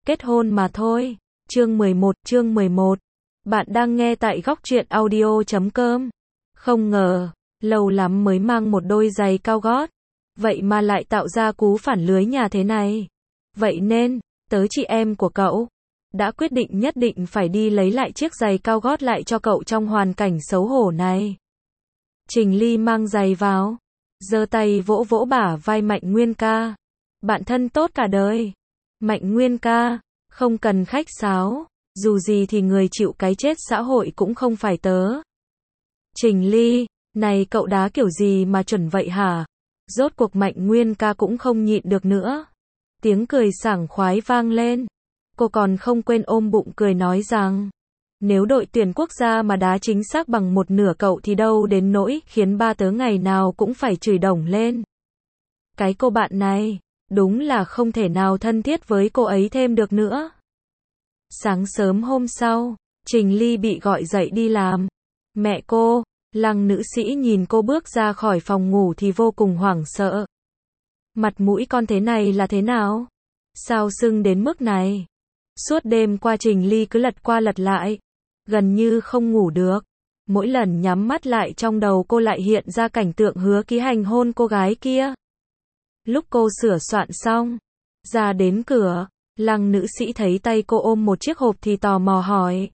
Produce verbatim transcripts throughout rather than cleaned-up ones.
kết hôn mà thôi. Chương mười một, chương mười một. Bạn đang nghe tại góc truyện audio chấm com. Không ngờ, lâu lắm mới mang một đôi giày cao gót. Vậy mà lại tạo ra cú phản lưới nhà thế này. Vậy nên, tớ chị em của cậu đã quyết định nhất định phải đi lấy lại chiếc giày cao gót lại cho cậu trong hoàn cảnh xấu hổ này. Trình Ly mang giày vào, giơ tay vỗ vỗ bả vai Mạnh Nguyên ca. Bạn thân tốt cả đời. Mạnh Nguyên ca, không cần khách sáo, dù gì thì người chịu cái chết xã hội cũng không phải tớ. Trình Ly, này cậu đá kiểu gì mà chuẩn vậy hả? Rốt cuộc Mạnh Nguyên ca cũng không nhịn được nữa. Tiếng cười sảng khoái vang lên. Cô còn không quên ôm bụng cười nói rằng, nếu đội tuyển quốc gia mà đá chính xác bằng một nửa cậu thì đâu đến nỗi khiến ba tớ ngày nào cũng phải chửi đồng lên. Cái cô bạn này, đúng là không thể nào thân thiết với cô ấy thêm được nữa. Sáng sớm hôm sau, Trình Ly bị gọi dậy đi làm. Mẹ cô, Lăng nữ sĩ nhìn cô bước ra khỏi phòng ngủ thì vô cùng hoảng sợ. Mặt mũi con thế này là thế nào? Sao sưng đến mức này? Suốt đêm qua Trình Ly cứ lật qua lật lại, gần như không ngủ được. Mỗi lần nhắm mắt lại trong đầu cô lại hiện ra cảnh tượng Hứa Ký Hành hôn cô gái kia. Lúc cô sửa soạn xong, ra đến cửa, Lăng nữ sĩ thấy tay cô ôm một chiếc hộp thì tò mò hỏi.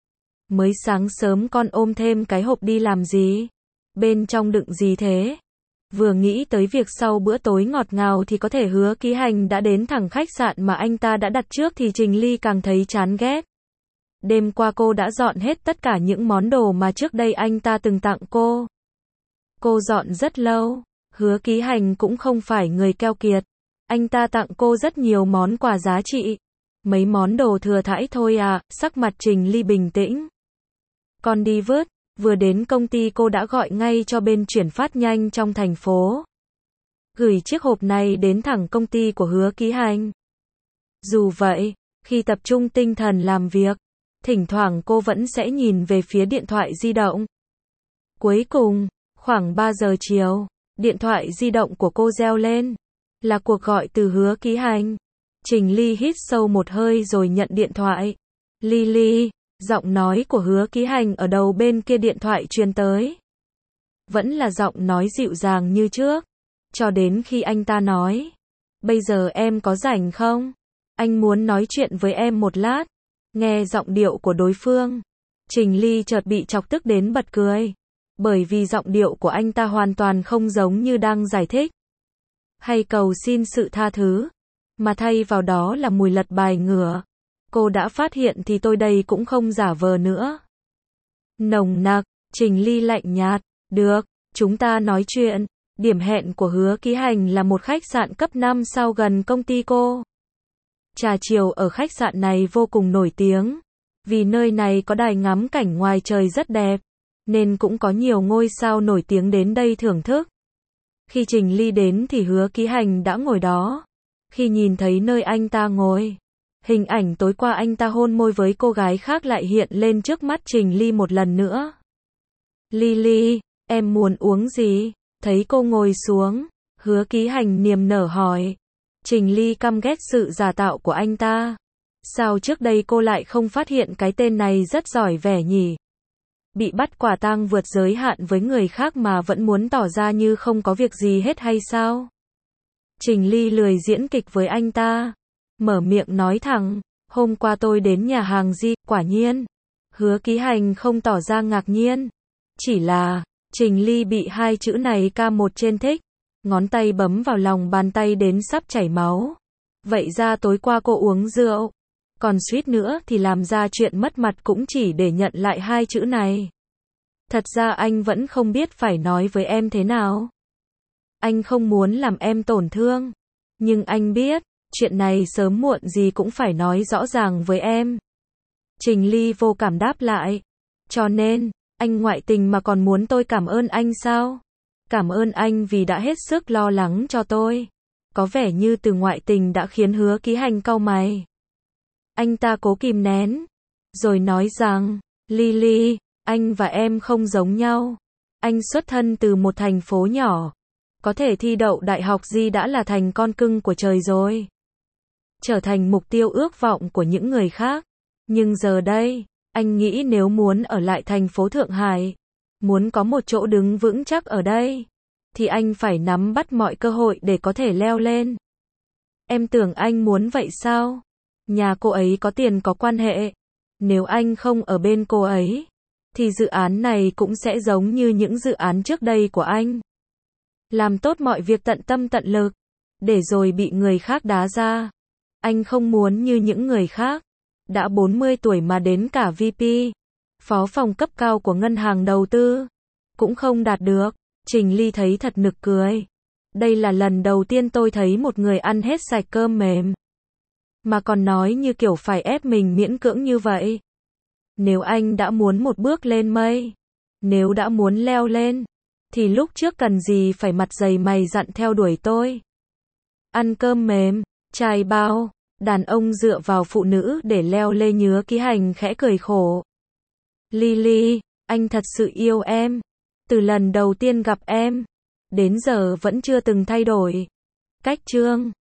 Mới sáng sớm con ôm thêm cái hộp đi làm gì? Bên trong đựng gì thế? Vừa nghĩ tới việc sau bữa tối ngọt ngào thì có thể Hứa Ký Hành đã đến thẳng khách sạn mà anh ta đã đặt trước thì Trình Ly càng thấy chán ghét. Đêm qua cô đã dọn hết tất cả những món đồ mà trước đây anh ta từng tặng cô. Cô dọn rất lâu, Hứa Ký Hành cũng không phải người keo kiệt. Anh ta tặng cô rất nhiều món quà giá trị. Mấy món đồ thừa thãi thôi à, sắc mặt Trình Ly bình tĩnh. Con đi vứt. Vừa đến công ty cô đã gọi ngay cho bên chuyển phát nhanh trong thành phố. Gửi chiếc hộp này đến thẳng công ty của Hứa Ký Hành. Dù vậy, khi tập trung tinh thần làm việc, thỉnh thoảng cô vẫn sẽ nhìn về phía điện thoại di động. Cuối cùng, khoảng ba giờ chiều, điện thoại di động của cô reo lên. Là cuộc gọi từ Hứa Ký Hành. Trình Ly hít sâu một hơi rồi nhận điện thoại. Ly Ly. Giọng nói của Hứa Ký Hành ở đầu bên kia điện thoại truyền tới. Vẫn là giọng nói dịu dàng như trước. Cho đến khi anh ta nói. Bây giờ em có rảnh không? Anh muốn nói chuyện với em một lát. Nghe giọng điệu của đối phương. Trình Ly chợt bị chọc tức đến bật cười. Bởi vì giọng điệu của anh ta hoàn toàn không giống như đang giải thích. Hay cầu xin sự tha thứ. Mà thay vào đó là mùi lật bài ngửa. Cô đã phát hiện thì tôi đây cũng không giả vờ nữa. Nồng nặc, Trình Ly lạnh nhạt. Được, chúng ta nói chuyện. Điểm hẹn của Hứa Ký Hành là một khách sạn cấp năm sao gần công ty cô. Trà chiều ở khách sạn này vô cùng nổi tiếng. Vì nơi này có đài ngắm cảnh ngoài trời rất đẹp. Nên cũng có nhiều ngôi sao nổi tiếng đến đây thưởng thức. Khi Trình Ly đến thì Hứa Ký Hành đã ngồi đó. Khi nhìn thấy nơi anh ta ngồi, hình ảnh tối qua anh ta hôn môi với cô gái khác lại hiện lên trước mắt Trình Ly một lần nữa. Ly Ly, em muốn uống gì? Thấy cô ngồi xuống, Hứa Ký Hành niềm nở hỏi. Trình Ly căm ghét sự giả tạo của anh ta. Sao trước đây cô lại không phát hiện cái tên này rất giỏi vẻ nhỉ? Bị bắt quả tang vượt giới hạn với người khác mà vẫn muốn tỏ ra như không có việc gì hết hay sao? Trình Ly lười diễn kịch với anh ta. Mở miệng nói thẳng, hôm qua tôi đến nhà hàng Di, quả nhiên. Hứa Ký Hành không tỏ ra ngạc nhiên. Chỉ là, Trình Ly bị hai chữ này ca một trên thích. Ngón tay bấm vào lòng bàn tay đến sắp chảy máu. Vậy ra tối qua cô uống rượu. Còn suýt nữa thì làm ra chuyện mất mặt cũng chỉ để nhận lại hai chữ này. Thật ra anh vẫn không biết phải nói với em thế nào. Anh không muốn làm em tổn thương. Nhưng anh biết, chuyện này sớm muộn gì cũng phải nói rõ ràng với em. Trình Ly vô cảm đáp lại. Cho nên, anh ngoại tình mà còn muốn tôi cảm ơn anh sao? Cảm ơn anh vì đã hết sức lo lắng cho tôi. Có vẻ như từ ngoại tình đã khiến Hứa Ký Hành cau mày. Anh ta cố kìm nén. Rồi nói rằng, Ly Ly, anh và em không giống nhau. Anh xuất thân từ một thành phố nhỏ. Có thể thi đậu đại học gì đã là thành con cưng của trời rồi. trở thành mục tiêu ước vọng của những người khác. Nhưng giờ đây, anh nghĩ nếu muốn ở lại thành phố Thượng Hải, muốn có một chỗ đứng vững chắc ở đây, thì anh phải nắm bắt mọi cơ hội để có thể leo lên. Em tưởng anh muốn vậy sao? Nhà cô ấy có tiền có quan hệ. Nếu anh không ở bên cô ấy, thì dự án này cũng sẽ giống như những dự án trước đây của anh. Làm tốt mọi việc tận tâm tận lực, để rồi bị người khác đá ra. Anh không muốn như những người khác, đã bốn mươi tuổi mà đến cả vê pê, phó phòng cấp cao của ngân hàng đầu tư, cũng không đạt được. Trình Ly thấy thật nực cười. Đây là lần đầu tiên tôi thấy một người ăn hết sạch cơm mềm, mà còn nói như kiểu phải ép mình miễn cưỡng như vậy. Nếu anh đã muốn một bước lên mây, nếu đã muốn leo lên, thì lúc trước cần gì phải mặt dày mày dặn theo đuổi tôi. Ăn cơm mềm, trai bao, đàn ông dựa vào phụ nữ để leo lê nhứa ký hành khẽ cười khổ. Lily, anh thật sự yêu em. Từ lần đầu tiên gặp em, đến giờ vẫn chưa từng thay đổi. Cách chương